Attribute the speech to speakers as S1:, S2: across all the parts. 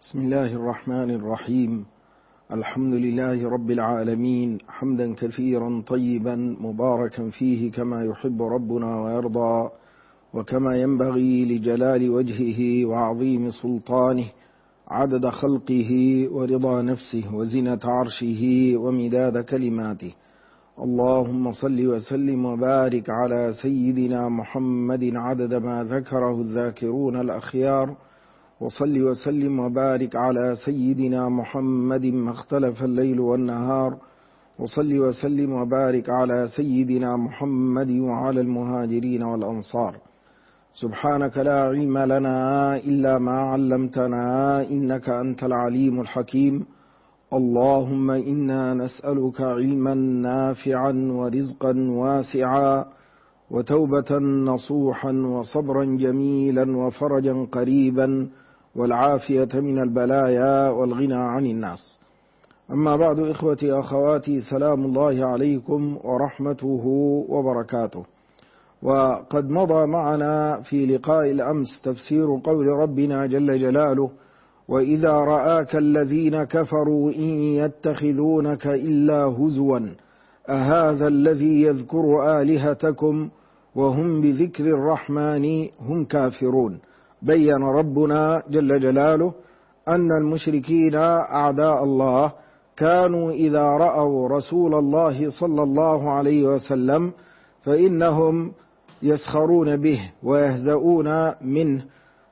S1: بسم الله الرحمن الرحيم. الحمد لله رب العالمين، حمدا كثيرا طيبا مباركا فيه كما يحب ربنا ويرضى، وكما ينبغي لجلال وجهه وعظيم سلطانه، عدد خلقه ورضا نفسه وزنة عرشه ومداد كلماته. اللهم صل وسلم وبارك على سيدنا محمد عدد ما ذكره الذاكرون الأخيار، وصل وسلم وبارك على سيدنا محمد ما اختلف الليل والنهار، وصل وسلم وبارك على سيدنا محمد وعلى المهاجرين والأنصار. سبحانك لا علم لنا إلا ما علمتنا إنك أنت العليم الحكيم. اللهم إنا نسألك علما نافعا ورزقا واسعا وتوبة نصوحا وصبرا جميلا وفرجا قريبا والعافية من البلايا والغنى عن الناس. أما بعد، إخوتي أخواتي، سلام الله عليكم ورحمته وبركاته. وقد مضى معنا في لقاء الأمس تفسير قول ربنا جل جلاله: وإذا رآك الذين كفروا إن يتخذونك إلا هزوا أهذا الذي يذكر آلهتكم وهم بذكر الرحمن هم كافرون. بين ربنا جل جلاله أن المشركين أعداء الله كانوا إذا رأوا رسول الله صلى الله عليه وسلم فإنهم يسخرون به ويهزؤون منه،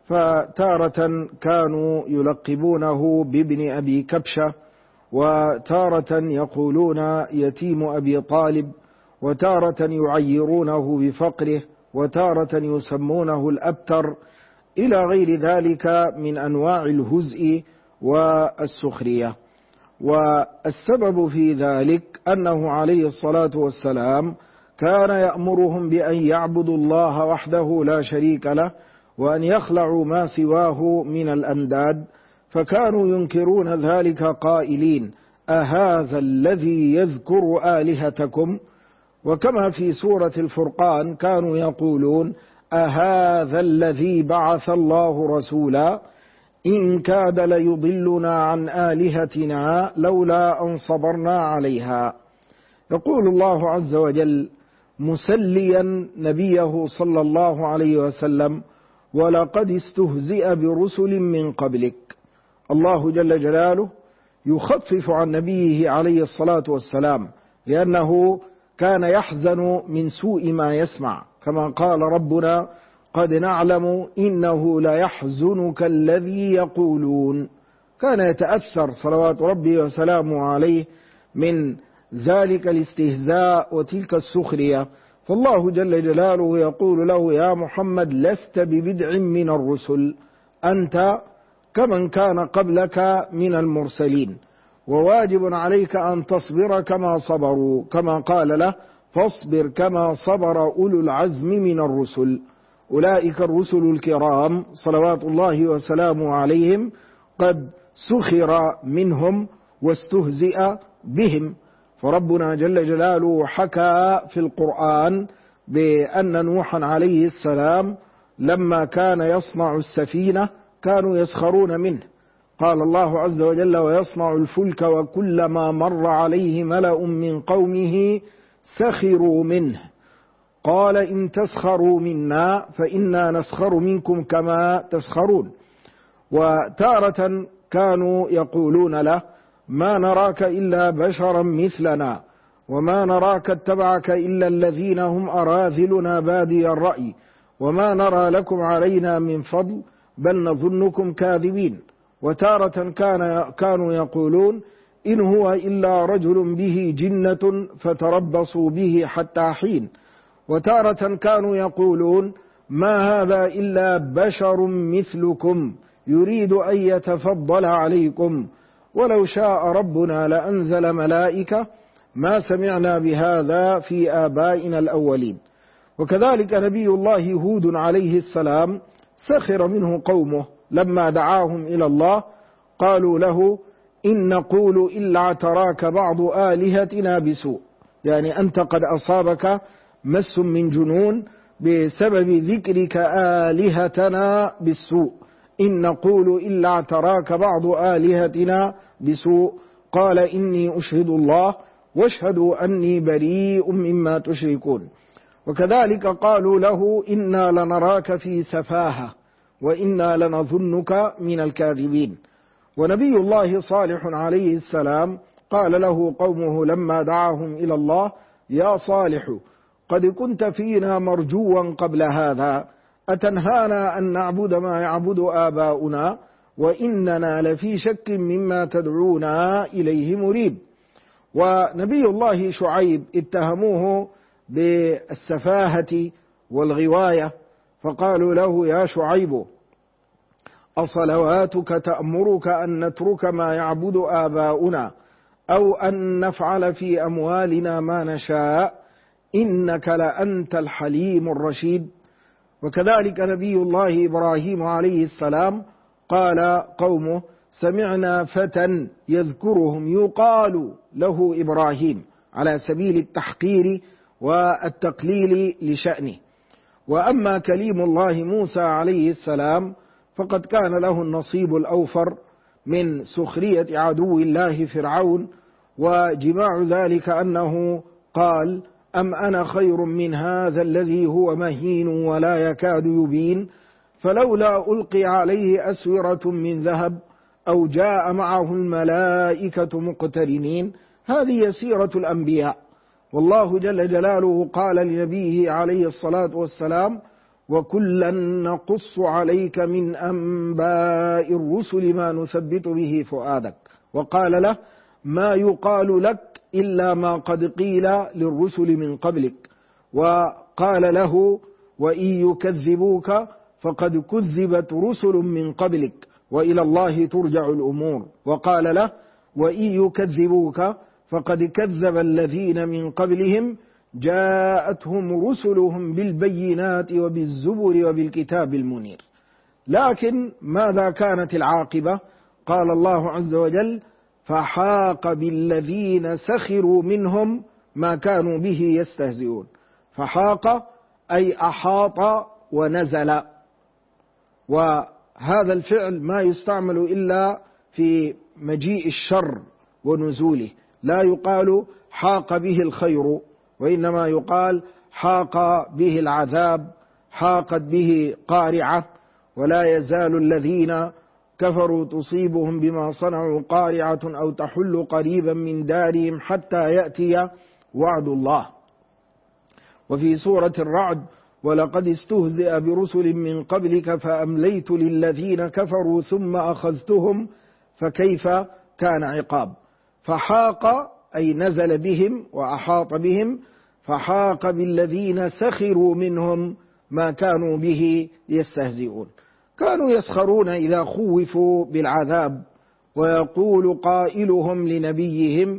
S1: فتارة كانوا يلقبونه بابن أبي كبشة، وتارة يقولون يتيم أبي طالب، وتارة يعيرونه بفقره، وتارة يسمونه الأبتر، إلى غير ذلك من أنواع الهزء والسخرية. والسبب في ذلك أنه عليه الصلاة والسلام كان يأمرهم بأن يعبدوا الله وحده لا شريك له، وأن يخلعوا ما سواه من الأنداد، فكانوا ينكرون ذلك قائلين: أهذا الذي يذكر آلهتكم؟ وكما في سورة الفرقان كانوا يقولون: أهذا الذي بعث الله رسولا إن كاد ليضلنا عن آلهتنا لولا أن صبرنا عليها. يقول الله عز وجل مسليا نبيه صلى الله عليه وسلم: ولقد استهزئ برسل من قبلك. الله جل جلاله يخفف عن نبيه عليه الصلاة والسلام، لأنه كان يحزن من سوء ما يسمع، كما قال ربنا: قد نعلم إنه ليحزنك الذي يقولون. كان يتأثر صلوات ربي وسلامه عليه من ذلك الاستهزاء وتلك السخرية. فالله جل جلاله يقول له: يا محمد لست ببدع من الرسل، أنت كمن كان قبلك من المرسلين، وواجب عليك أن تصبر كما صبروا، كما قال له: فاصبر كما صبر أولو العزم من الرسل. أولئك الرسل الكرام صلوات الله وسلامه عليهم قد سخر منهم واستهزئ بهم. فربنا جل جلاله حكى في القرآن بأن نوحا عليه السلام لما كان يصنع السفينة كانوا يسخرون منه. قال الله عز وجل: ويصنع الفلك وكلما مر عليه ملأ من قومه سخروا منه قال إن تسخروا منا فإنا نسخر منكم كما تسخرون. وتارة كانوا يقولون له: ما نراك إلا بشرا مثلنا وما نراك اتبعك إلا الذين هم أراذلنا بادي الرأي وما نرى لكم علينا من فضل بل نظنكم كاذبين. وتارة كانوا يقولون: إن هو إلا رجل به جنة فتربصوا به حتى حين. وتارة كانوا يقولون: ما هذا إلا بشر مثلكم يريد أن يتفضل عليكم ولو شاء ربنا لأنزل ملائكة ما سمعنا بهذا في آبائنا الأولين. وكذلك نبي الله هود عليه السلام سخر منه قومه لما دعاهم إلى الله، قالوا له: إن نقول إلا اعتراك بعض آلهتنا بسوء، يعني أنت قد أصابك مس من جنون بسبب ذكرك آلهتنا بالسوء، إن نقول إلا اعتراك بعض آلهتنا بسوء قال إني أشهد الله واشهدوا أني بريء مما تشركون. وكذلك قالوا له إنا لنراك في سفاهة وإنا لنظنك من الكاذبين. ونبي الله صالح عليه السلام قال له قومه لما دعاهم إلى الله يا صالح قد كنت فينا مرجوا قبل هذا أتنهانا أن نعبد ما يعبد آباؤنا وإننا لفي شك مما تدعونا إليه مريب. ونبي الله شعيب اتهموه بالسفاهة والغواية فقالوا له يا شعيب أصلواتك تأمرك أن نترك ما يعبد آباؤنا أو أن نفعل في أموالنا ما نشاء إنك لأنت الحليم الرشيد. وكذلك نبي الله إبراهيم عليه السلام قال قومه سمعنا فتى يذكرهم يقال له إبراهيم على سبيل التحقير والتقليل لشأنه. وأما كليم الله موسى عليه السلام فقد كان له النصيب الأوفر من سخرية عدو الله فرعون، وجماع ذلك أنه قال أم أنا خير من هذا الذي هو مهين ولا يكاد يبين فلولا ألقي عليه أسورة من ذهب أو جاء معه الملائكة مقترنين. هذه سيرة الأنبياء، والله جل جلاله قال لنبيه عليه الصلاة والسلام وكلا نقص عليك من أنباء الرسل ما نثبت به فؤادك، وقال له ما يقال لك إلا ما قد قيل للرسل من قبلك، وقال له وإن يكذبوك فقد كذبت رسل من قبلك وإلى الله ترجع الأمور، وقال له وإن يكذبوك فقد كذب الذين من قبلهم جاءتهم رسلهم بالبينات وبالزبر وبالكتاب المنير. لكن ماذا كانت العاقبة؟ قال الله عز وجل فحاق بالذين سخروا منهم ما كانوا به يستهزئون. فحاق أي أحاط ونزل، وهذا الفعل ما يستعمل إلا في مجيء الشر ونزوله، لا يقال حاق به الخير، وإنما يقال حاق به العذاب، حاقت به قارعة. ولا يزال الذين كفروا تصيبهم بما صنعوا قارعة أو تحل قريبا من دارهم حتى يأتي وعد الله. وفي سورة الرعد ولقد استهزئ برسل من قبلك فأمليت للذين كفروا ثم أخذتهم فكيف كان عقاب. فحاق أي نزل بهم وأحاط بهم، فحاق بالذين سخروا منهم ما كانوا به يستهزئون. كانوا يسخرون إذا خوفوا بالعذاب، ويقول قائلهم لنبيهم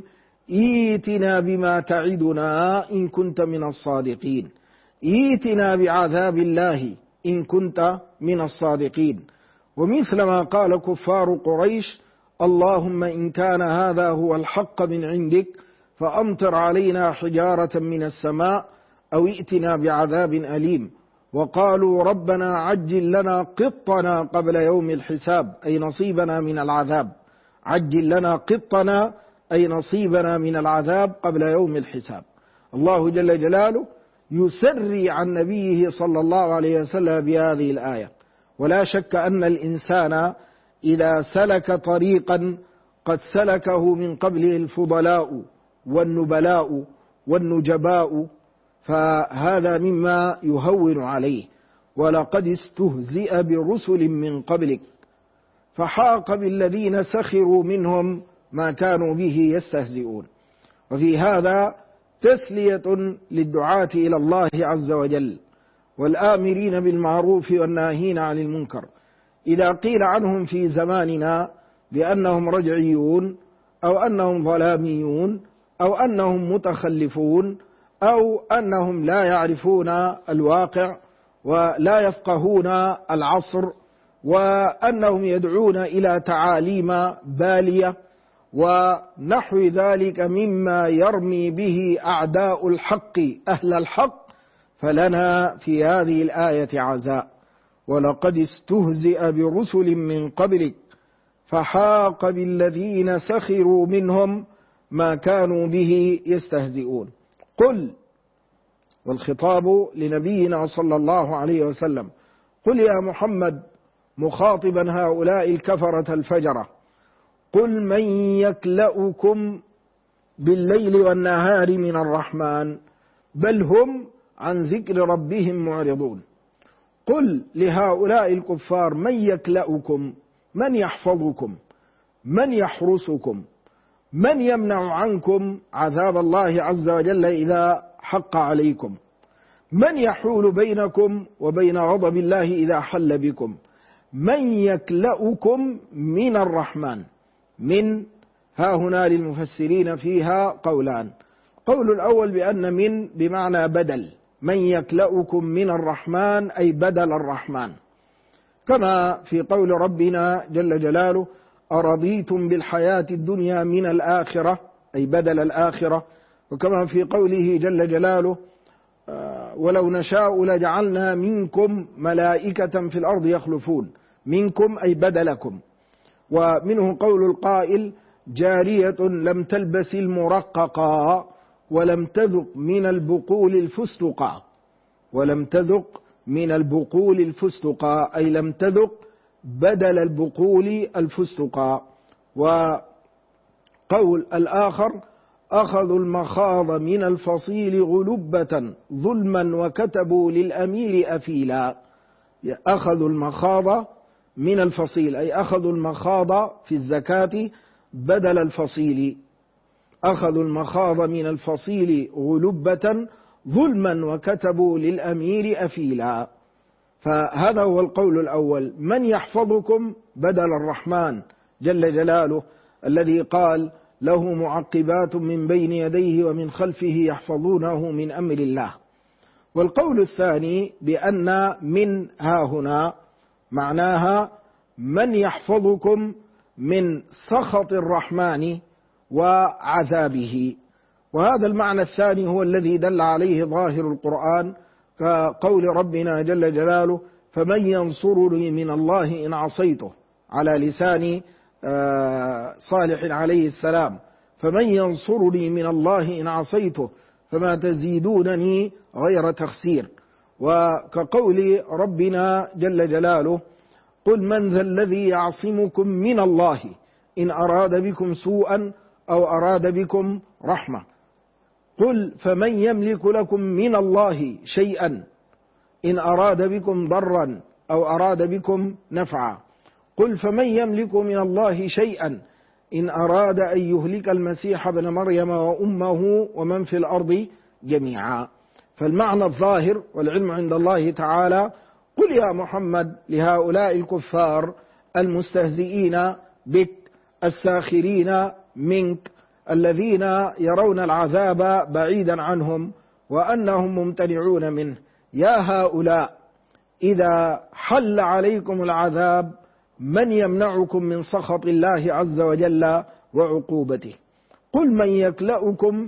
S1: ائتنا بما تعدنا إن كنت من الصادقين، ائتنا بعذاب الله إن كنت من الصادقين. ومثل ما قال كفار قريش اللهم إن كان هذا هو الحق من عندك فأمطر علينا حجارة من السماء أو ائتنا بعذاب أليم. وقالوا ربنا عجل لنا قطنا قبل يوم الحساب أي نصيبنا من العذاب، عجل لنا قطنا أي نصيبنا من العذاب قبل يوم الحساب. الله جل جلاله يسري عن نبيه صلى الله عليه وسلم بهذه الآية. ولا شك أن الإنسان إذا سلك طريقا قد سلكه من قبله الفضلاء والنبلاء والنجباء فهذا مما يهون عليه. ولقد استهزئ برسل من قبلك فحاق بالذين سخروا منهم ما كانوا به يستهزئون. وفي هذا تسلية للدعاة إلى الله عز وجل والآمرين بالمعروف والناهين عن المنكر. إذا قيل عنهم في زماننا بأنهم رجعيون أو أنهم ظلاميون أو أنهم متخلفون أو أنهم لا يعرفون الواقع ولا يفقهون العصر وأنهم يدعون إلى تعاليم بالية ونحو ذلك مما يرمي به أعداء الحق أهل الحق، فلنا في هذه الآية عزاء. ولقد استهزئ برسل من قبلك فحاق بالذين سخروا منهم ما كانوا به يستهزئون. قل، والخطاب لنبينا صلى الله عليه وسلم، قل يا محمد مخاطبا هؤلاء الكفرة الفجرة، قل من يكلؤكم بالليل والنهار من الرحمن بل هم عن ذكر ربهم معرضون. قل لهؤلاء الكفار من يكلؤكم، من يحفظكم، من يحرسكم، من يمنع عنكم عذاب الله عز وجل إذا حق عليكم، من يحول بينكم وبين غضب الله إذا حل بكم، من يكلؤكم من الرحمن. من ها هنا للمفسرين فيها قولان. قول الأول بأن من بمعنى بدل، من يكلؤكم من الرحمن أي بدل الرحمن، كما في قول ربنا جل جلاله أرضيتم بالحياة الدنيا من الآخرة أي بدل الآخرة، وكما في قوله جل جلاله ولو نشاء لجعلنا منكم ملائكة في الأرض يخلفون، منكم أي بدلكم. ومنه قول القائل جارية لم تلبس المرققا ولم تذق من البقول الفستقا، ولم تذق من البقول الفستقا أي لم تذق بدل البقول الفستقا. وقول الآخر أخذوا المخاض من الفصيل غلبة ظلما وكتبوا للأمير أفيلا. أخذوا المخاض من الفصيل أي أخذوا المخاض في الزكاة بدل الفصيل، أخذوا المخاض من الفصيل غلبة ظلما وكتبوا للأمير أفيلا. فهذا هو القول الأول، من يحفظكم بدل الرحمن جل جلاله الذي قال له معقبات من بين يديه ومن خلفه يحفظونه من أمر الله. والقول الثاني بأن من ها هنا معناها من يحفظكم من سخط الرحمن وعذابه، وهذا المعنى الثاني هو الذي دل عليه ظاهر القرآن كقول ربنا جل جلاله فمن ينصرني من الله إن عصيته، على لسان صالح عليه السلام، فمن ينصرني من الله إن عصيته فما تزيدونني غير تخسير. وكقول ربنا جل جلاله قل من ذا الذي يعصمكم من الله إن أراد بكم سوءا أو أراد بكم رحمة، قل فمن يملك لكم من الله شيئا إن أراد بكم ضرا أو أراد بكم نفعا، قل فمن يملك من الله شيئا إن أراد أن يهلك المسيح ابن مريم وأمه ومن في الأرض جميعا. فالمعنى الظاهر والعلم عند الله تعالى قل يا محمد لهؤلاء الكفار المستهزئين بك الساخرين منك الذين يرون العذاب بعيدا عنهم وأنهم ممتنعون منه، يا هؤلاء إذا حل عليكم العذاب من يمنعكم من سخط الله عز وجل وعقوبته؟ قل من يكلؤكم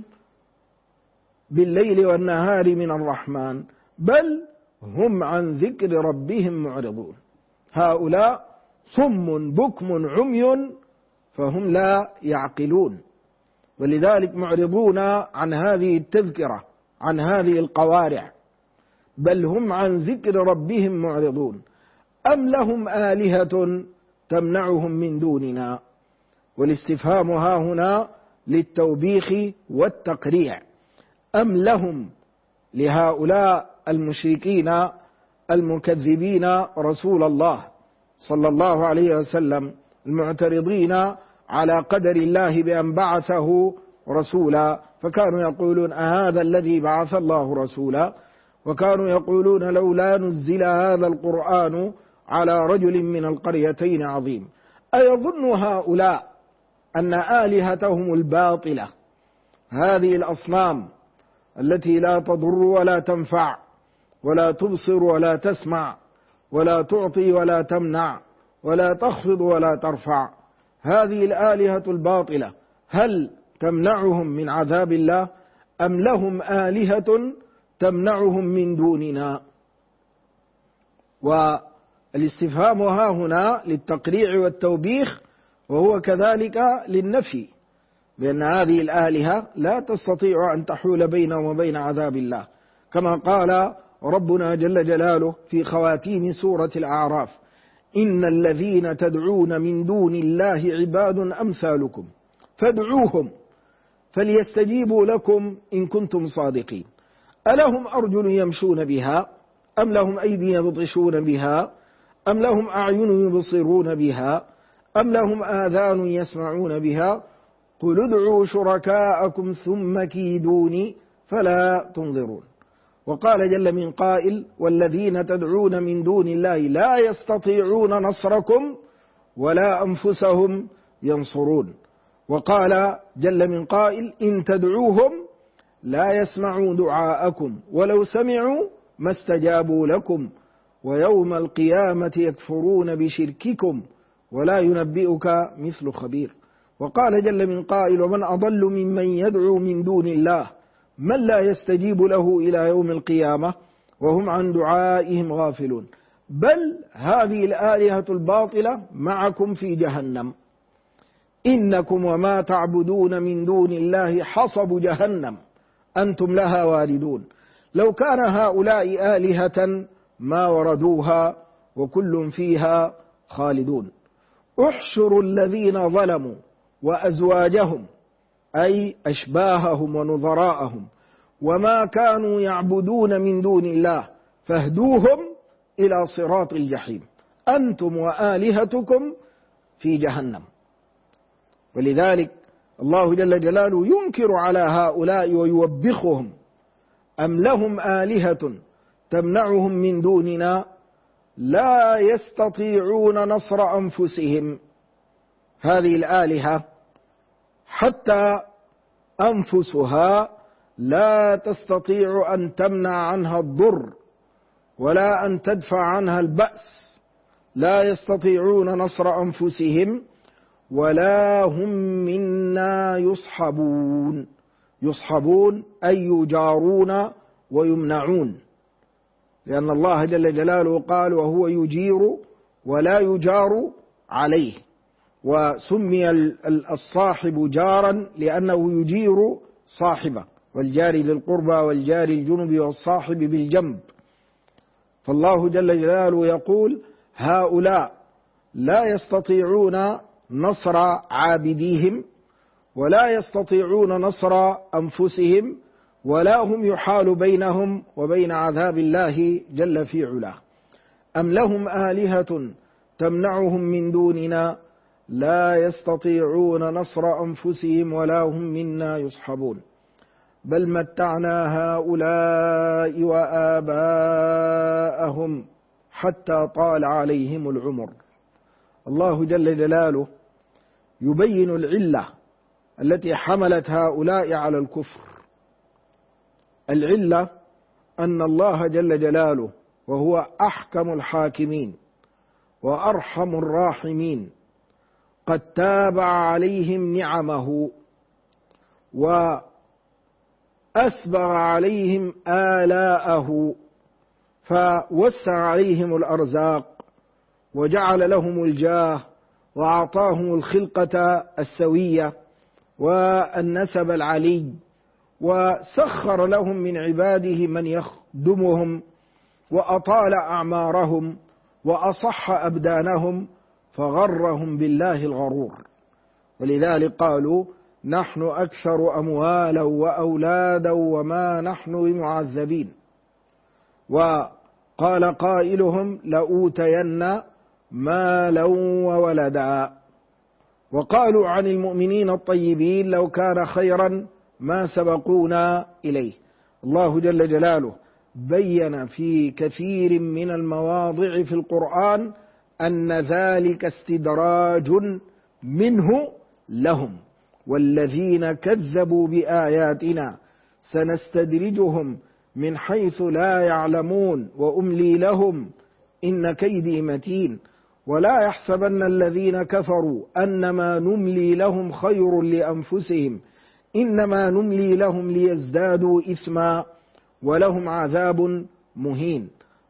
S1: بالليل والنهار من الرحمن بل هم عن ذكر ربهم معرضون. هؤلاء صم بكم عمي فهم لا يعقلون، ولذلك معرضون عن هذه التذكرة، عن هذه القوارع، بل هم عن ذكر ربهم معرضون. أم لهم آلهة تمنعهم من دوننا؟ والاستفهام ها هنا للتوبيخ والتقريع. أم لهم لهؤلاء المشركين المكذبين رسول الله صلى الله عليه وسلم المعترضين على قدر الله بأن بعثه رسولا، فكانوا يقولون أهذا الذي بعث الله رسولا، وكانوا يقولون لولا نزل هذا القرآن على رجل من القريتين عظيم. أيظن هؤلاء أن آلهتهم الباطلة هذه الأصنام التي لا تضر ولا تنفع ولا تبصر ولا تسمع ولا تعطي ولا تمنع ولا تخفض ولا ترفع، هذه الآلهة الباطلة هل تمنعهم من عذاب الله؟ أم لهم آلهة تمنعهم من دوننا؟ الاستفهام ها هنا للتقريع والتوبيخ، وهو كذلك للنفي، بأن هذه الآلهة لا تستطيع أن تحول بينهم وبين عذاب الله، كما قال ربنا جل جلاله في خواتيم سورة الأعراف: إن الذين تدعون من دون الله عباد أمثالكم فادعوهم فليستجيبوا لكم إن كنتم صادقين، ألهم أرجل يمشون بها أم لهم أيدي يبطشون بها أم لهم أعين يبصرون بها أم لهم آذان يسمعون بها قل ادعوا شركاءكم ثم كيدوني فلا تنظرون. وقال جل من قائل: والذين تدعون من دون الله لا يستطيعون نصركم ولا أنفسهم ينصرون. وقال جل من قائل: إن تدعوهم لا يسمعوا دعاءكم ولو سمعوا ما استجابوا لكم ويوم القيامة يكفرون بشرككم ولا ينبئك مثل خبير. وقال جل من قائل: ومن أضل ممن يدعو من دون الله من لا يستجيب له إلى يوم القيامة وهم عن دعائهم غافلون. بل هذه الآلهة الباطلة معكم في جهنم إنكم وما تعبدون من دون الله حصب جهنم أنتم لها واردون. لو كان هؤلاء آلهة ما وردوها وكل فيها خالدون. احشروا الذين ظلموا وأزواجهم أي أشباههم ونظراءهم وما كانوا يعبدون من دون الله فاهدوهم إلى صراط الجحيم أنتم وآلهتكم في جهنم. ولذلك الله جل جلاله ينكر على هؤلاء ويوبخهم: أم لهم آلهة تمنعهم من دوننا لا يستطيعون نصر أنفسهم. هذه الآلهة حتى أنفسها لا تستطيع أن تمنع عنها الضر ولا أن تدفع عنها البأس، لا يستطيعون نصر أنفسهم ولا هم منا يصحبون. يصحبون أي يجارون ويمنعون، لأن الله جل جلاله قال: وهو يجير ولا يجار عليه. وسمي الصاحب جارا لأنه يجير صاحبه، والجار ذي القربى والجار الجنب والصاحب بالجنب. فالله جل جلاله يقول: هؤلاء لا يستطيعون نصر عابديهم ولا يستطيعون نصر أنفسهم ولا هم يحال بينهم وبين عذاب الله جل في علاه. أم لهم آلهة تمنعهم من دوننا لا يستطيعون نصر أنفسهم ولا هم منا يصحبون بل متعنا هؤلاء وآباءهم حتى طال عليهم العمر. الله جل جلاله يبين العلة التي حملت هؤلاء على الكفر. العلة أن الله جل جلاله وهو أحكم الحاكمين وأرحم الراحمين قد تابع عليهم نعمه وأسبغ عليهم آلاءه، فوسع عليهم الأرزاق وجعل لهم الجاه وأعطاهم الخلقة السوية والنسب العلي، وسخر لهم من عباده من يخدمهم وأطال أعمارهم وأصح أبدانهم فغرهم بالله الغرور. ولذلك قالوا: نحن أكثر أموالا وأولادا وما نحن بمعذبين. وقال قائلهم: لأوتين مالا وولدا. وقالوا عن المؤمنين الطيبين: لو كان خيرا ما سبقونا إليه. الله جل جلاله بين في كثير من المواضع في القرآن أن ذلك استدراج منه لهم، والذين كذبوا بآياتنا سنستدرجهم من حيث لا يعلمون وأملي لهم إن كيدي متين ولا يحسبن الذين كفروا أنما نملي لهم خير لأنفسهم إنما نملي لهم ليزدادوا إثما ولهم عذاب مهين.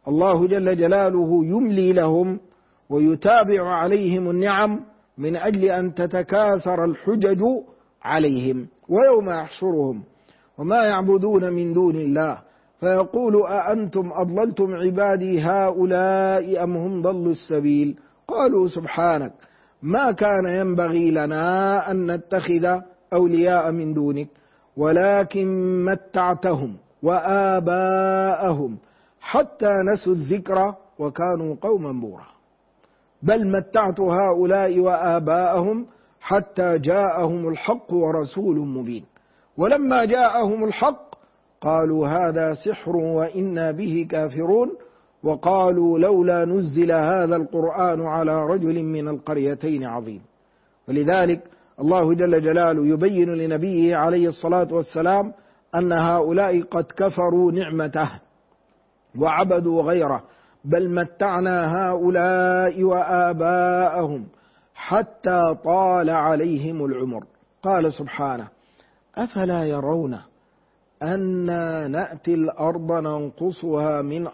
S1: الله جل جلاله يملي لهم ويتابع عليهم النعم من أجل أن تتكاثر الحجج عليهم. ويوم يحشرهم وما يعبدون من دون الله فيقول أأنتم أضللتم عبادي هؤلاء أم هم ضلوا السبيل قالوا سبحانك ما كان ينبغي لنا أن نتخذ أولياء من دونك ولكن متعتهم وآباءهم حتى نسوا الذكر وكانوا قوما بورا. بل متعت هؤلاء وآباءهم حتى جاءهم الحق ورسول مبين. ولما جاءهم الحق قالوا هذا سحر وإنا به كافرون وقالوا لولا نزل هذا القرآن على رجل من القريتين عظيم. ولذلك الله جل جلاله يبين لنبيه عليه الصلاة والسلام أن هؤلاء قد كفروا نعمته وعبدوا غيره. بل متعنا هؤلاء وآباءهم حتى طال عليهم العمر. قال سبحانه أفلا يرون أنا نأتي الأرض ننقصها من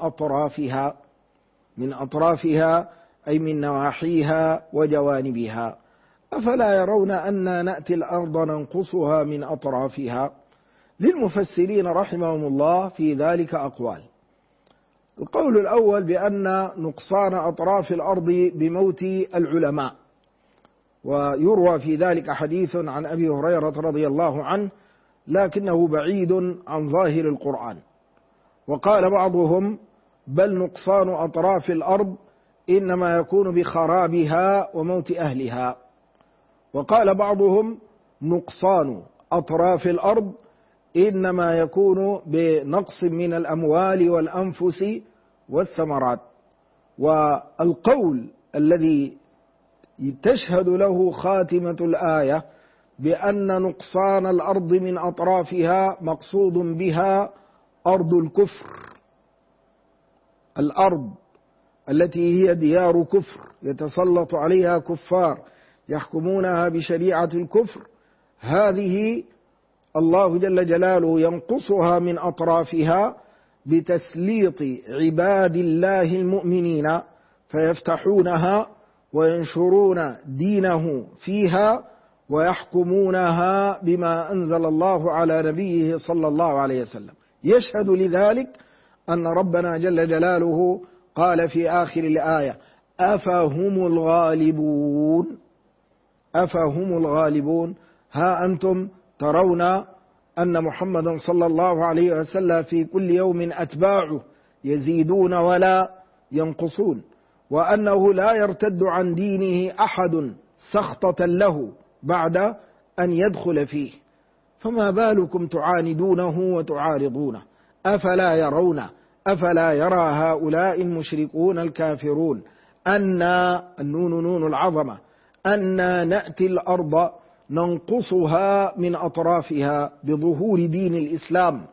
S1: أطرافها أي من نواحيها وجوانبها. أفلا يرون أنا نأتي الأرض ننقصها من أطرافها. للمفسرين رحمهم الله في ذلك أقوال. القول الأول بأن نقصان أطراف الأرض بموت العلماء، ويروى في ذلك حديث عن أبي هريرة رضي الله عنه لكنه بعيد عن ظاهر القرآن. وقال بعضهم بل نقصان أطراف الأرض إنما يكون بخرابها وموت أهلها. وقال بعضهم نقصان أطراف الأرض إنما يكون بنقص من الأموال والأنفس والثمرات. والقول الذي تشهد له خاتمة الآية بأن نقصان الأرض من أطرافها مقصود بها أرض الكفر، الأرض التي هي ديار كفر يتسلط عليها كفار يحكمونها بشريعة الكفر، هذه الله جل جلاله ينقصها من أطرافها بتسليط عباد الله المؤمنين فيفتحونها وينشرون دينه فيها ويحكمونها بما أنزل الله على نبيه صلى الله عليه وسلم. يشهد لذلك أن ربنا جل جلاله قال في آخر الآية أفهم الغالبون. أفهم الغالبون. ها أنتم ترون أن محمدا صلى الله عليه وسلم في كل يوم أتباعه يزيدون ولا ينقصون، وأنه لا يرتد عن دينه أحد سخطة له بعد أن يدخل فيه، فما بالكم تعاندونه وتعارضونه. أفلا يرون أفلا يرى هؤلاء المشركون الكافرون أن النون نون العظمة أن نأتي الأرض ننقصها من أطرافها بظهور دين الإسلام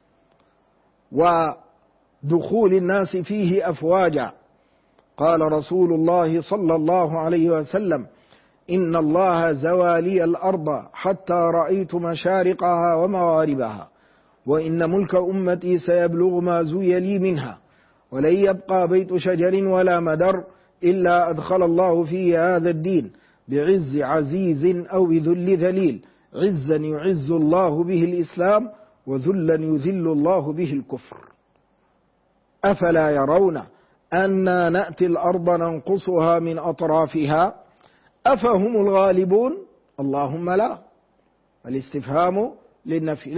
S1: ودخول الناس فيه أفواجا. قال رسول الله صلى الله عليه وسلم إن الله زوى لي الأرض حتى رأيت مشارقها ومغاربها، وإن ملك أمتي سيبلغ ما زوي لي منها، ولن يبقى بيت شجر ولا مدر إلا أدخل الله فيه هذا الدين بعز عزيز أو بذل ذليل، عزا يعز الله به الإسلام وذلا يذل الله به الكفر. أفلا يرون أنا نأتي الأرض ننقصها من أطرافها أفهم الغالبون. اللهم لا. الاستفهام للنفي.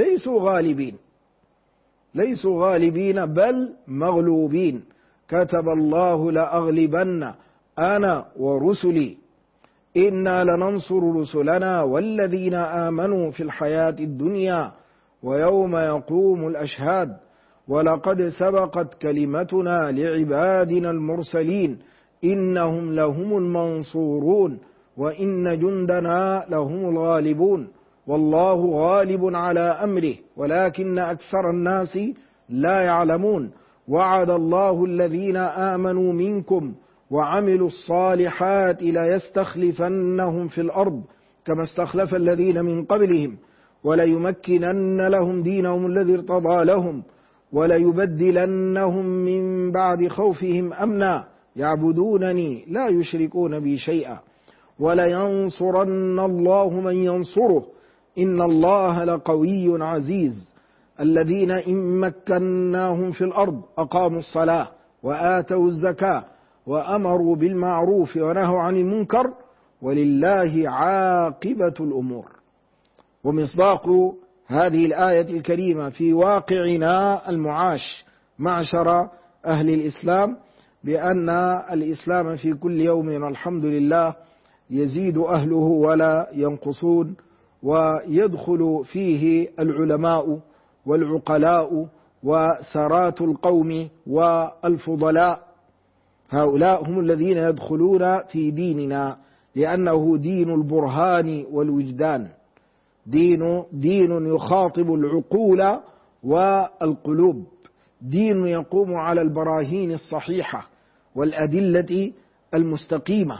S1: ليسوا غالبين بل مغلوبين. كتب الله لأغلبن أنا ورسلي إنا لننصر رسلنا والذين آمنوا في الحياة الدنيا ويوم يقوم الأشهاد ولقد سبقت كلمتنا لعبادنا المرسلين إنهم لهم المنصورون وإن جندنا لهم الغالبون والله غالب على أمره ولكن أكثر الناس لا يعلمون. وعد الله الذين آمنوا منكم وعملوا الصالحات ليستخلفنهم في الأرض كما استخلف الذين من قبلهم وليمكنن لهم دينهم الذي ارتضى لهم وليبدلنهم من بعد خوفهم أمنا يعبدونني لا يشركون بي شيئا ولينصرن الله من ينصره إن الله لقوي عزيز الذين إن مكناهم في الأرض أقاموا الصلاة وآتوا الزكاة وأمروا بالمعروف ونهوا عن المنكر ولله عاقبة الأمور. ومصداق هذه الآية الكريمة في واقعنا المعاش معشر أهل الإسلام بأن الإسلام في كل يوم الحمد لله يزيد أهله ولا ينقصون، ويدخل فيه العلماء والعقلاء وسارات القوم والفضلاء. هؤلاء هم الذين يدخلون في ديننا لأنه دين البرهان والوجدان، دين يخاطب العقول والقلوب، دين يقوم على البراهين الصحيحة والأدلة المستقيمة.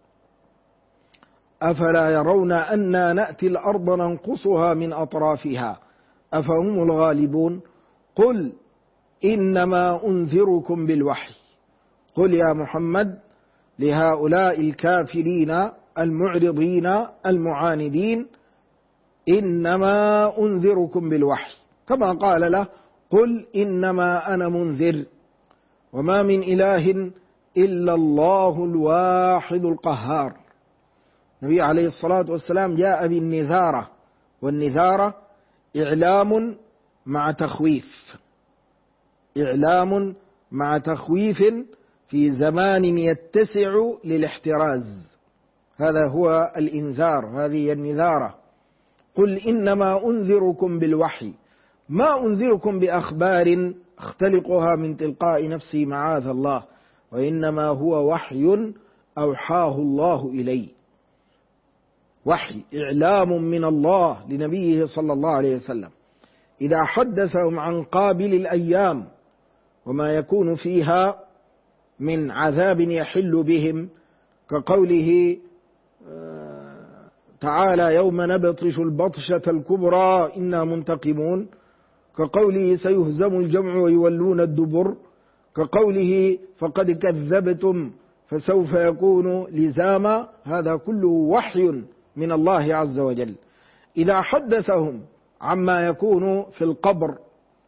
S1: أفلا يرون أنا نأتي الأرض ننقصها من أطرافها أفهم الغالبون قل إنما أنذركم بالوحي. قل يا محمد لهؤلاء الكافرين المعرضين المعاندين إنما أنذركم بالوحي، كما قال له قل إنما أنا منذر وما من إله إلا الله الواحد القهار. النبي عليه الصلاة والسلام جاء بالنذارة، والنذارة إعلام مع تخويف، إعلام مع تخويف في زمان يتسع للاحتراز، هذا هو الإنذار، هذه النذارة. قل إنما أنذركم بالوحي، ما أنذركم بأخبار أختلقها من تلقاء نفسي معاذ الله، وإنما هو وحي أوحاه الله إلي، وحي إعلام من الله لنبيه صلى الله عليه وسلم. إذا حدثهم عن قابل الأيام وما يكون فيها من عذاب يحل بهم، كقوله تعالى يوم نبطش البطشة الكبرى إنا منتقمون، كقوله سيهزم الجمع ويولون الدبر، كقوله فقد كذبتم فسوف يكون لزاما، هذا كله وحي من الله عز وجل. إذا حدثهم عما يكون في القبر،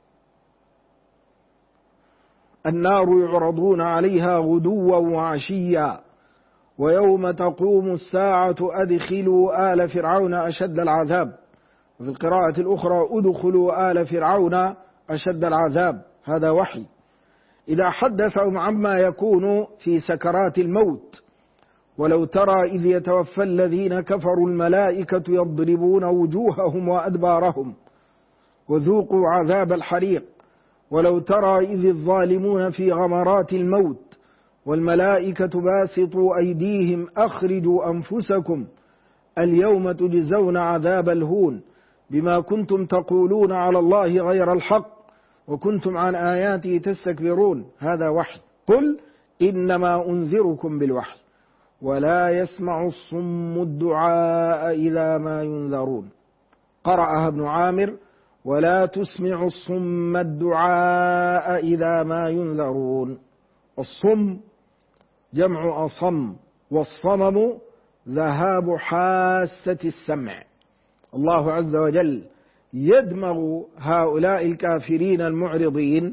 S1: النار يعرضون عليها غدوا وعشيا ويوم تقوم الساعة أدخلوا آل فرعون أشد العذاب، وفي القراءة الأخرى أدخلوا آل فرعون أشد العذاب، هذا وحي. إذا حدثهم عما يكون في سكرات الموت، ولو ترى إذ يتوفى الذين كفروا الملائكة يضربون وجوههم وأدبارهم وذوقوا عذاب الحريق، ولو ترى إذ الظالمون في غمرات الموت والملائكة باسطوا أيديهم أخرجوا أنفسكم اليوم تجزون عذاب الهون بما كنتم تقولون على الله غير الحق وكنتم عن آياته تستكبرون، هذا وحي. قل إنما أنذركم بالوحي ولا يسمع الصم الدعاء إذا ما ينذرون. قرأها ابن عامر ولا تسمع الصم الدعاء إذا ما ينذرون. الصم جمع أصم، والصمم ذهاب حاسة السمع. الله عز وجل يدمغ هؤلاء الكافرين المعرضين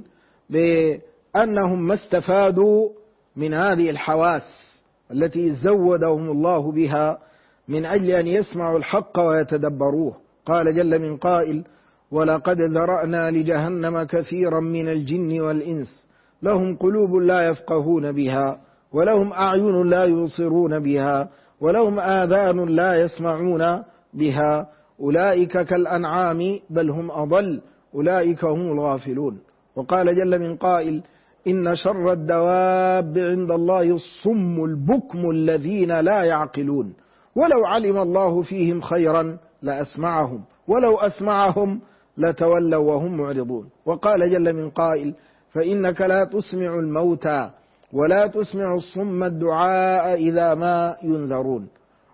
S1: بأنهم ما استفادوا من هذه الحواس التي زودهم الله بها من أجل أن يسمعوا الحق ويتدبروه. قال جل من قائل ولقد ذرأنا لجهنم كثيرا من الجن والإنس لهم قلوب لا يفقهون بها ولهم أعين لا يبصرون بها ولهم آذان لا يسمعون بها أولئك كالأنعام بل هم أضل أولئك هم الغافلون. وقال جل من قائل إن شر الدواب عند الله الصم البكم الذين لا يعقلون ولو علم الله فيهم خيرا لأسمعهم ولو أسمعهم لتولوا وهم معرضون. وقال جل من قائل فإنك لا تسمع الموتى ولا تسمع الصم الدعاء إذا ما ينذرون.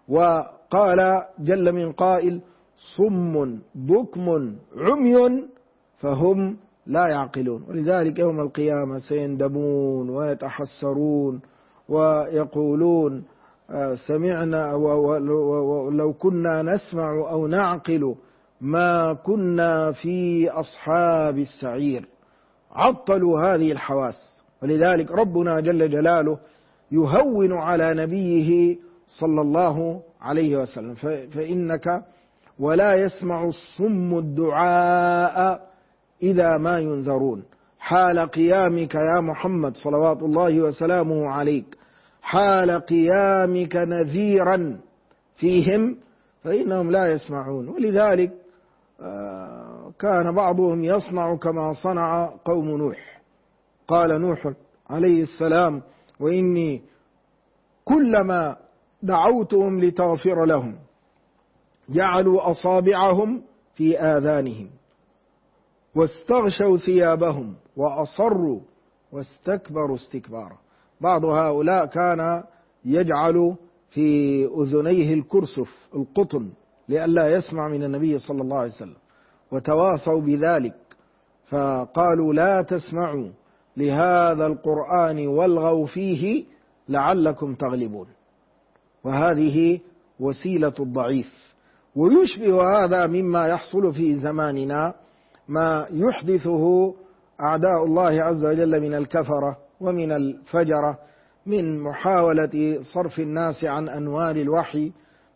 S1: وقال جل من قائل صم بكم عمي فهم لا يعقلون. ولذلك يوم القيامة سيندمون ويتحسرون ويقولون سمعنا ولو كنا نسمع أو نعقل ما كنا في أصحاب السعير. عطلوا هذه الحواس. ولذلك ربنا جل جلاله يهون على نبيه صلى الله عليه وسلم، فإنك ولا يسمع الصم الدعاء إذا ما ينذرون. حال قيامك يا محمد صلوات الله وسلامه عليك، حال قيامك نذيرا فيهم فإنهم لا يسمعون. ولذلك كان بعضهم يصنع كما صنع قوم نوح. قال نوح عليه السلام: وإني كلما دعوتهم لتغفر لهم جعلوا أصابعهم في آذانهم واستغشوا ثيابهم وأصروا واستكبروا استكبارا. بعض هؤلاء كان يجعل في أذنيه الكرسف القطن لئلا يسمع من النبي صلى الله عليه وسلم، وتواصوا بذلك فقالوا: لا تسمعوا لهذا القرآن والغوا فيه لعلكم تغلبون. وهذه وسيلة الضعيف. ويشبه هذا مما يحصل في زماننا ما يحدثه أعداء الله عز وجل من الكفرة ومن الفجرة، من محاولة صرف الناس عن أنوار الوحي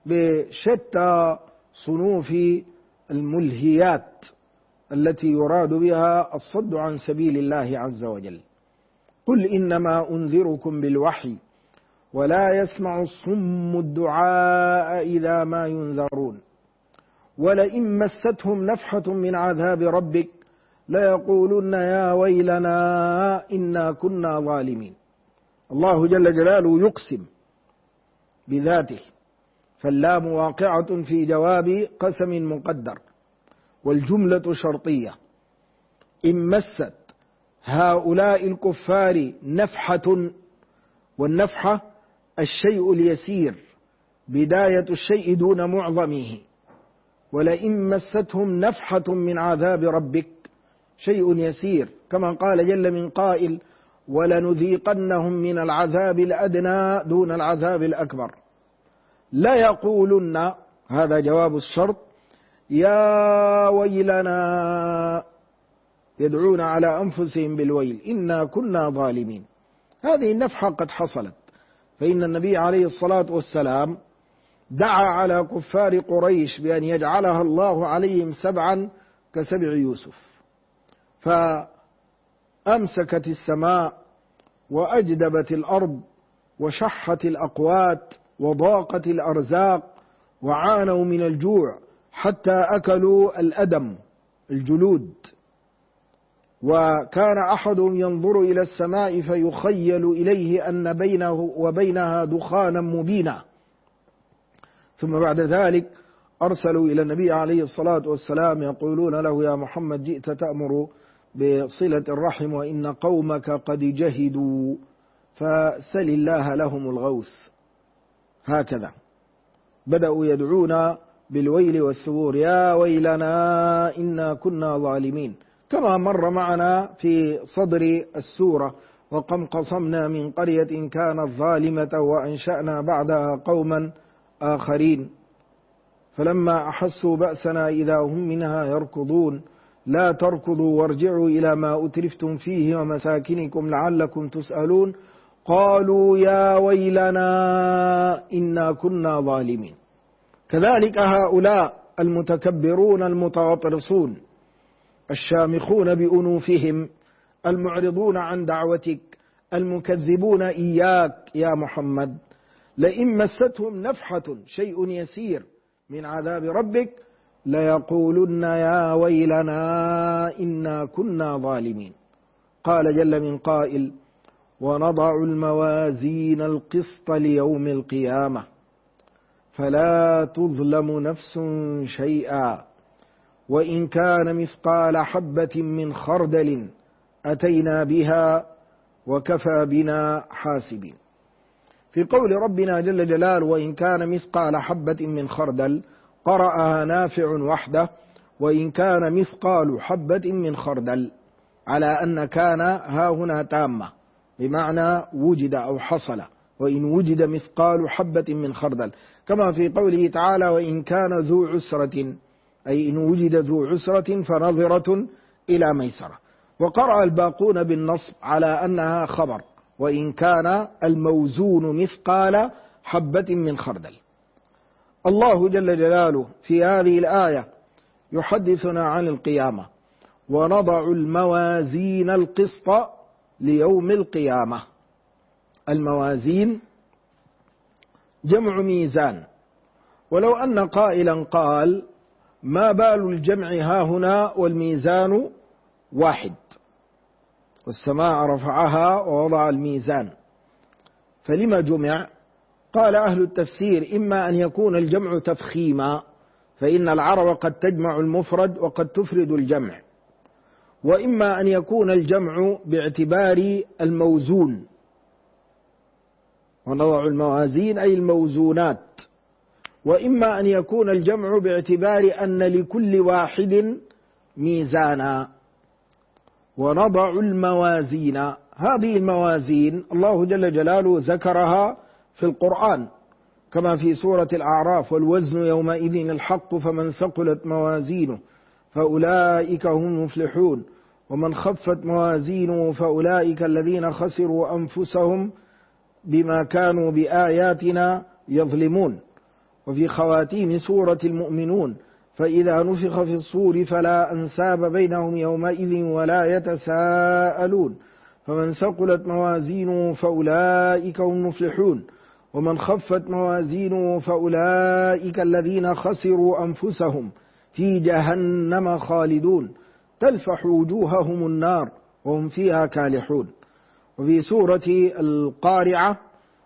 S1: بشتى صنوف الملهيات التي يراد بها الصد عن سبيل الله عز وجل. قل إنما أنذركم بالوحي ولا يسمع الصم الدعاء إذا ما ينذرون ولئن مستهم نفحة من عذاب ربك ليقولن يا ويلنا إنا كنا ظالمين. الله جل جلاله يقسم بذاته، فاللام واقعة في جواب قسم مقدر، والجملة شرطية. إن مست هؤلاء الكفار نفحة، والنفحة الشيء اليسير، بداية الشيء دون معظمه. ولئن مستهم نفحة من عذاب ربك شيء يسير، كما قال جل من قائل: ولنذيقنهم من العذاب الأدنى دون العذاب الأكبر. لا يقولن، هذا جواب الشرط، يا ويلنا، يدعون على أنفسهم بالويل، إنا كنا ظالمين. هذه النفحة قد حصلت، فإن النبي عليه الصلاة والسلام دعا على كفار قريش بأن يجعلها الله عليهم 7 كسبع يوسف، فأمسكت السماء وأجدبت الأرض وشحت الأقوات وضاقت الأرزاق وعانوا من الجوع حتى أكلوا الأدم الجلود. وكان أحدهم ينظر إلى السماء فيخيل إليه أن بينه وبينها دخانا مبينا. ثم بعد ذلك أرسلوا إلى النبي عليه الصلاة والسلام يقولون له: يا محمد، جئت تأمر بصلة الرحم وإن قومك قد جهدوا فسل الله لهم الغوث. هكذا بدأوا يدعون بالويل والثبور: يا ويلنا إنا كنا ظالمين، كما مر معنا في صدر السورة: وكم قصمنا من قرية كانت ظالمة وأنشأنا بعدها قوما آخرين فلما أحسوا بأسنا إذا هم منها يركضون لا تركضوا وارجعوا إلى ما أترفتم فيه ومساكنكم لعلكم تسألون قالوا يا ويلنا إنا كنا ظالمين. كذلك هؤلاء المتكبرون المتغطرسون الشامخون بأنوفهم المعرضون عن دعوتك المكذبون إياك يا محمد، لئن مستهم نفحة شيء يسير من عذاب ربك ليقولن يا ويلنا إنا كنا ظالمين. قال جل من قائل: ونضع الموازين القسط ليوم القيامة فلا تظلم نفس شيئا وإن كان مثقال حبة من خردل أتينا بها وكفى بنا حاسبين. في قول ربنا جل جلاله: وإن كان مثقال حبة من خردل، قرأها نافع وحده: وإن كان مثقال حبة من خردل. على أن كان ها هنا تامة بمعنى وجد أو حصل، وإن وجد مثقال حبة من خردل، كما في قوله تعالى وإن كان ذو عسرة، أي إن وجد ذو عسرة فنظرة إلى ميسرة. وقرأ الباقون بالنصب على أنها خبر، وإن كان الموزون مثقال حبة من خردل. الله جل جلاله في هذه الآية يحدثنا عن القيامة: ونضع الموازين القسط ليوم القيامة. الموازين جمع ميزان، ولو أن قائلا قال ما بال الجمع هاهنا والميزان واحد، والسماء رفعها ووضع الميزان، فلما جمع؟ قال أهل التفسير إما أن يكون الجمع تفخيما، فإن العرب قد تجمع المفرد وقد تفرد الجمع، وإما أن يكون الجمع باعتبار الموزون، ونضع الموازين أي الموزونات، وإما أن يكون الجمع باعتبار أن لكل واحد ميزانا. ونضع الموازين، هذه الموازين الله جل جلاله ذكرها في القرآن، كما في سورة الأعراف: والوزن يومئذ الحق فمن ثقلت موازينه فأولئك هم المفلحون ومن خفت موازينه فأولئك الذين خسروا أنفسهم بما كانوا بآياتنا يظلمون. وفي خواتيم سورة المؤمنون: فإذا نفخ في الصور فلا أنساب بينهم يومئذ ولا يتساءلون فمن ثقلت موازينه فأولئك هم المفلحون ومن خفت موازينه فأولئك الذين خسروا أنفسهم في جهنم خالدون تلفح وجوههم النار وهم فيها كالحون. وفي سورة القارعة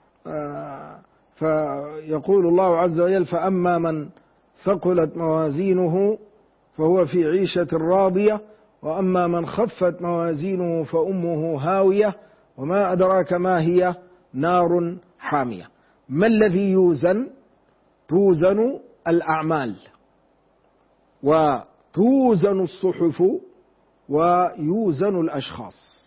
S1: فيقول الله عز وجل: فأما من ثقلت موازينه فهو في عيشة راضية وأما من خفت موازينه فأمه هاوية وما أدراك ما هي نار حامية. ما الذي يوزن؟ توزن الأعمال وتوزن الصحف ويوزن الأشخاص.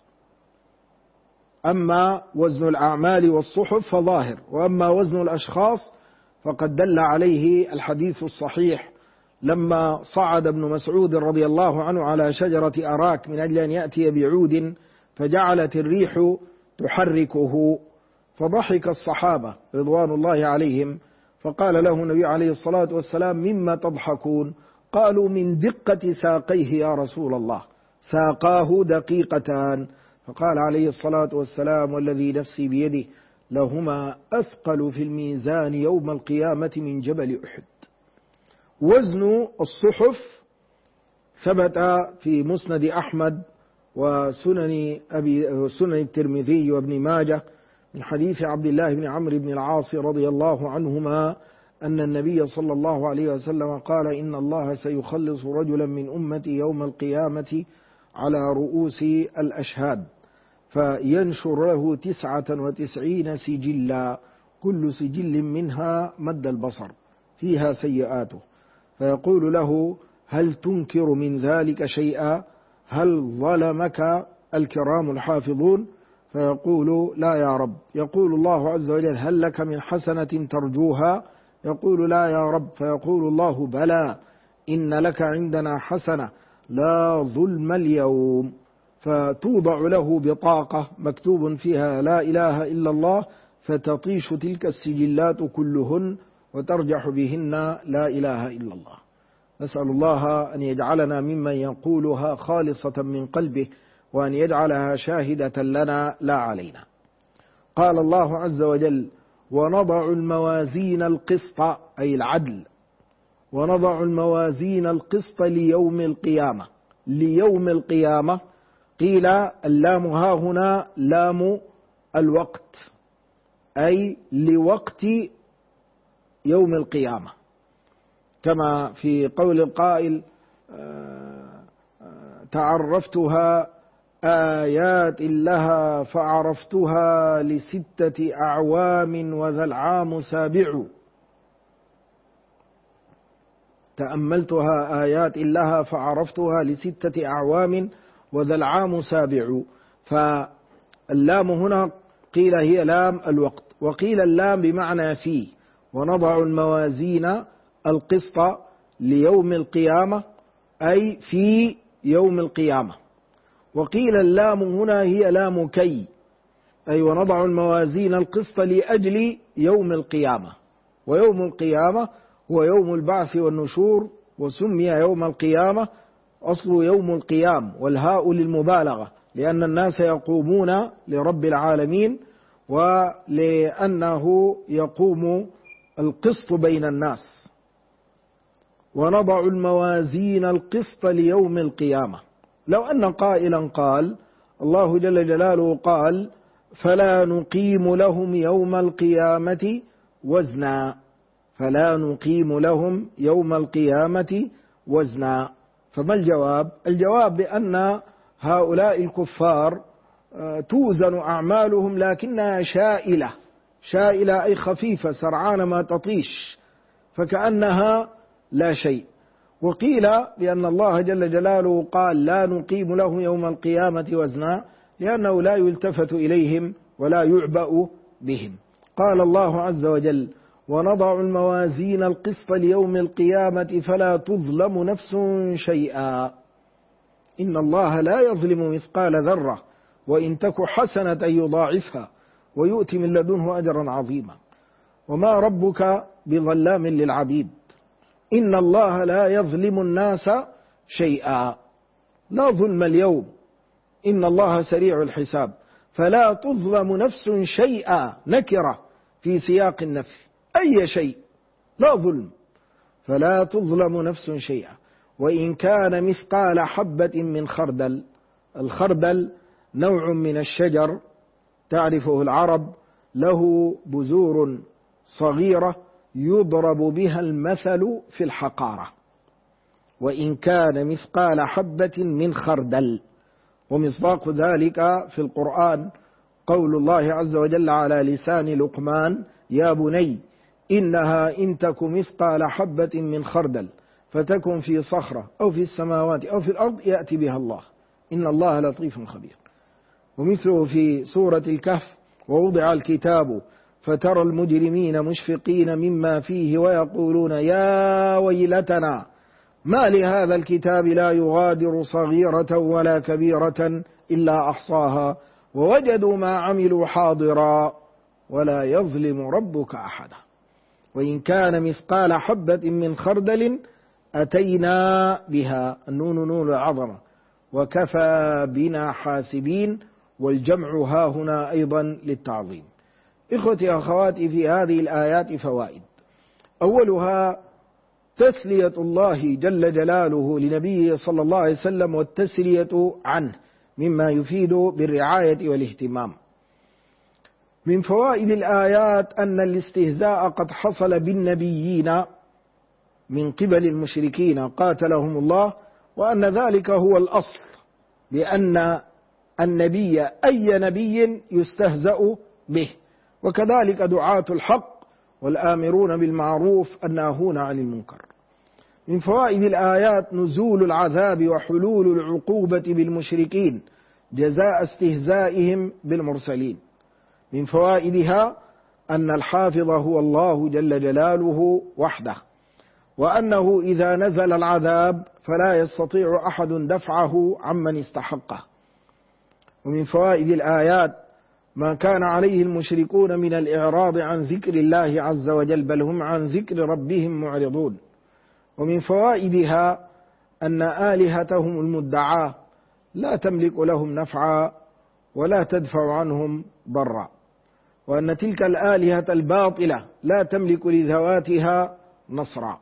S1: أما وزن الأعمال والصحف فظاهر، وأما وزن الأشخاص فقد دل عليه الحديث الصحيح لما صعد ابن مسعود رضي الله عنه على شجرة أراك من أجل أن يأتي بعود فجعلت الريح تحركه، فضحك الصحابة رضوان الله عليهم، فقال له النبي عليه الصلاة والسلام: مما تضحكون؟ قالوا: من دقة ساقيه يا رسول الله، ساقاه دقيقتان. فقال عليه الصلاة والسلام: والذي نفسي بيده لهما أثقل في الميزان يوم القيامة من جبل أحد. وزن الصحف ثبت في مسند أحمد وسنن الترمذي وابن ماجه من حديث عبد الله بن عمرو بن العاص رضي الله عنهما أن النبي صلى الله عليه وسلم قال: إن الله سيخلص رجلا من أمتي يوم القيامة على رؤوس الأشهاد فينشر له 99 سجلا كل سجل منها مد البصر فيها سيئاته، فيقول له: هل تنكر من ذلك شيئا؟ هل ظلمك الكرام الحافظون؟ فيقول: لا يا رب. يقول الله عز وجل: هل لك من حسنة ترجوها؟ يقول: لا يا رب. فيقول الله: بلى، إن لك عندنا حسنة لا ظلم اليوم. فتوضع له بطاقة مكتوب فيها لا إله إلا الله، فتطيش تلك السجلات كلهن وترجح بهن لا إله إلا الله. نسأل الله أن يجعلنا ممن يقولها خالصة من قلبه، وأن يجعلها شاهدة لنا لا علينا. قال الله عز وجل: ونضع الموازين القسط، أي العدل، ونضع الموازين القسط ليوم القيامة. ليوم القيامة، قيل اللام ها هنا لام الوقت، أي لوقت يوم القيامة، كما في قول القائل: تعرفتها آيات لها فعرفتها ل6 أعوام وذا العام سابع. تأملتها آيات لها فعرفتها ل6 أعوام وذا العام سابع. فاللام هنا قيل هي لام الوقت، وقيل اللام بمعنى في، ونضع الموازين القسط ليوم القيامة أي في يوم القيامة. وقيل اللام هنا هي لام كي، أي ونضع الموازين القسط لأجل يوم القيامة. ويوم القيامة هو يوم البعث والنشور، وسمي يوم القيامة أصل يوم القيام، والهاء للمبالغة، لأن الناس يقومون لرب العالمين، ولأنه يقوم القسط بين الناس. ونضع الموازين القسط ليوم القيامة. لو أن قائلا قال الله جل جلاله قال فلا نقيم لهم يوم القيامة وزنا، فلا نقيم لهم يوم القيامة وزنا، فما الجواب؟ الجواب بأن هؤلاء الكفار توزن أعمالهم لكنها شائلة، شائلة أي خفيفة سرعان ما تطيش، فكأنها لا شيء. وقيل بأن الله جل جلاله قال لا نقيم لهم يوم القيامة وزنا لأنه لا يلتفت إليهم ولا يعبأ بهم. قال الله عز وجل ونضع الموازين القسط ليوم القيامة فلا تظلم نفس شيئا، إن الله لا يظلم مثقال ذرة وإن تك حسنة يضاعفها ويؤتي من لدنه أجرا عظيما، وما ربك بظلام للعبيد، إن الله لا يظلم الناس شيئا، لا ظلم اليوم، إن الله سريع الحساب. فلا تظلم نفس شيئا نكرة في سياق النفي، أي شيء لا ظلم، فلا تظلم نفس شيئا وإن كان مثقال حبة من خردل. الخردل نوع من الشجر تعرفه العرب، له بذور صغيرة يضرب بها المثل في الحقارة. وإن كان مثقال حبة من خردل. ومصداق ذلك في القرآن قول الله عز وجل على لسان لقمان يا بني إنها إن تك مثقال حبة من خردل فتكن في صخرة أو في السماوات أو في الأرض يأتي بها الله إن الله لطيف خبير. ومثله في سورة الكهف ووضع الكتاب فترى المجرمين مشفقين مما فيه ويقولون يا ويلتنا ما لهذا الكتاب لا يغادر صغيرة ولا كبيرة إلا أحصاها ووجدوا ما عملوا حاضرا ولا يظلم ربك أحدا. وإن كان مثقال حبة من خردل أتينا بها، النون نون العظمة، وكفى بنا حاسبين، والجمع ها هنا أيضا للتعظيم. إخوتي أخواتي، في هذه الآيات فوائد. أولها تسلية الله جل جلاله لنبيه صلى الله عليه وسلم والتسلية عنه مما يفيد بالرعاية والاهتمام. من فوائد الآيات أن الاستهزاء قد حصل بالنبيين من قبل المشركين قاتلهم الله، وأن ذلك هو الأصل، بأن النبي أي نبي يستهزأ به، وكذلك دعاة الحق والآمرون بالمعروف الناهون عن المنكر. من فوائد الآيات نزول العذاب وحلول العقوبة بالمشركين جزاء استهزائهم بالمرسلين. من فوائدها أن الحافظ هو الله جل جلاله وحده، وأنه إذا نزل العذاب فلا يستطيع أحد دفعه عمن استحقه. ومن فوائد الآيات ما كان عليه المشركون من الإعراض عن ذكر الله عز وجل، بل هم عن ذكر ربهم معرضون. ومن فوائدها أن آلهتهم المدعاة لا تملك لهم نفعا ولا تدفع عنهم ضرا، وأن تلك الآلهة الباطلة لا تملك لذواتها نصرا.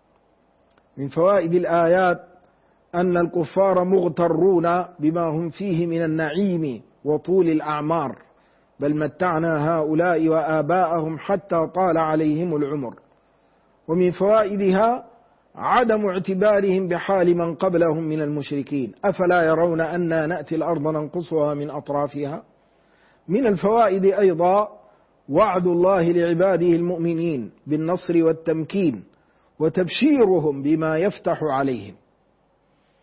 S1: من فوائد الآيات أن الكفار مغترون بما هم فيه من النعيم وطول الأعمار، بل متعنا هؤلاء وآباءهم حتى طال عليهم العمر. ومن فوائدها عدم اعتبارهم بحال من قبلهم من المشركين، أفلا يرون أنا نأتي الأرض ننقصها من أطرافها. من الفوائد أيضا وعد الله لعباده المؤمنين بالنصر والتمكين وتبشيرهم بما يفتح عليهم.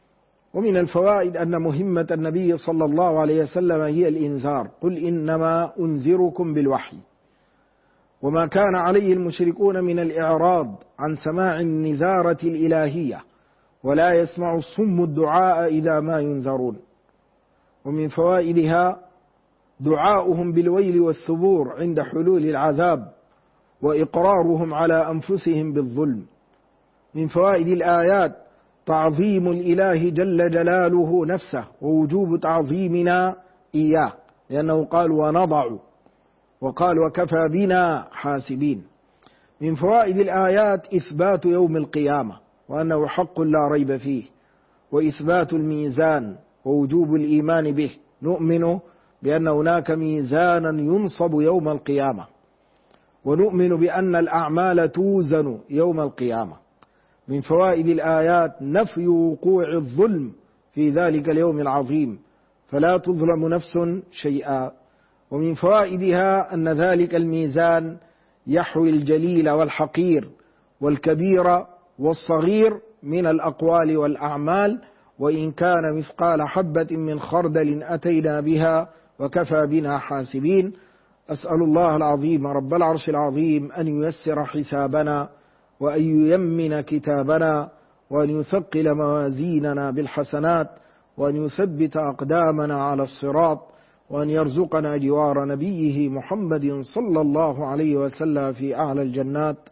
S1: ومن الفوائد أن مهمة النبي صلى الله عليه وسلم هي الإنذار، قل إنما أنذركم بالوحي. وما كان عليه المشركون من الإعراض عن سماع النذارة الإلهية، ولا يسمع الصم الدعاء إذا ما ينذرون. ومن فوائدها دعاؤهم بالويل والثبور عند حلول العذاب، وإقرارهم على أنفسهم بالظلم. من فوائد الآيات تعظيم الإله جل جلاله نفسه، ووجوب تعظيمنا إياه، لأنه قال ونضع، وقال وكفى بنا حاسبين. من فوائد الآيات إثبات يوم القيامة، وأنه حق لا ريب فيه، وإثبات الميزان، ووجوب الإيمان به. نؤمن بأن هناك ميزانا ينصب يوم القيامة، ونؤمن بأن الأعمال توزن يوم القيامة. من فوائد الآيات نفي وقوع الظلم في ذلك اليوم العظيم، فلا تظلم نفس شيئا. ومن فوائدها أن ذلك الميزان يحوي الجليل والحقير والكبير والصغير من الأقوال والأعمال، وإن كان مثقال حبة من خردل أتينا بها وكفى بنا حاسبين. أسأل الله العظيم رب العرش العظيم أن ييسر حسابنا، وأن ييمن كتابنا، وأن يثقل موازيننا بالحسنات، وأن يثبت أقدامنا على الصراط، وأن يرزقنا جوار نبيه محمد صلى الله عليه وسلم في أعلى الجنات.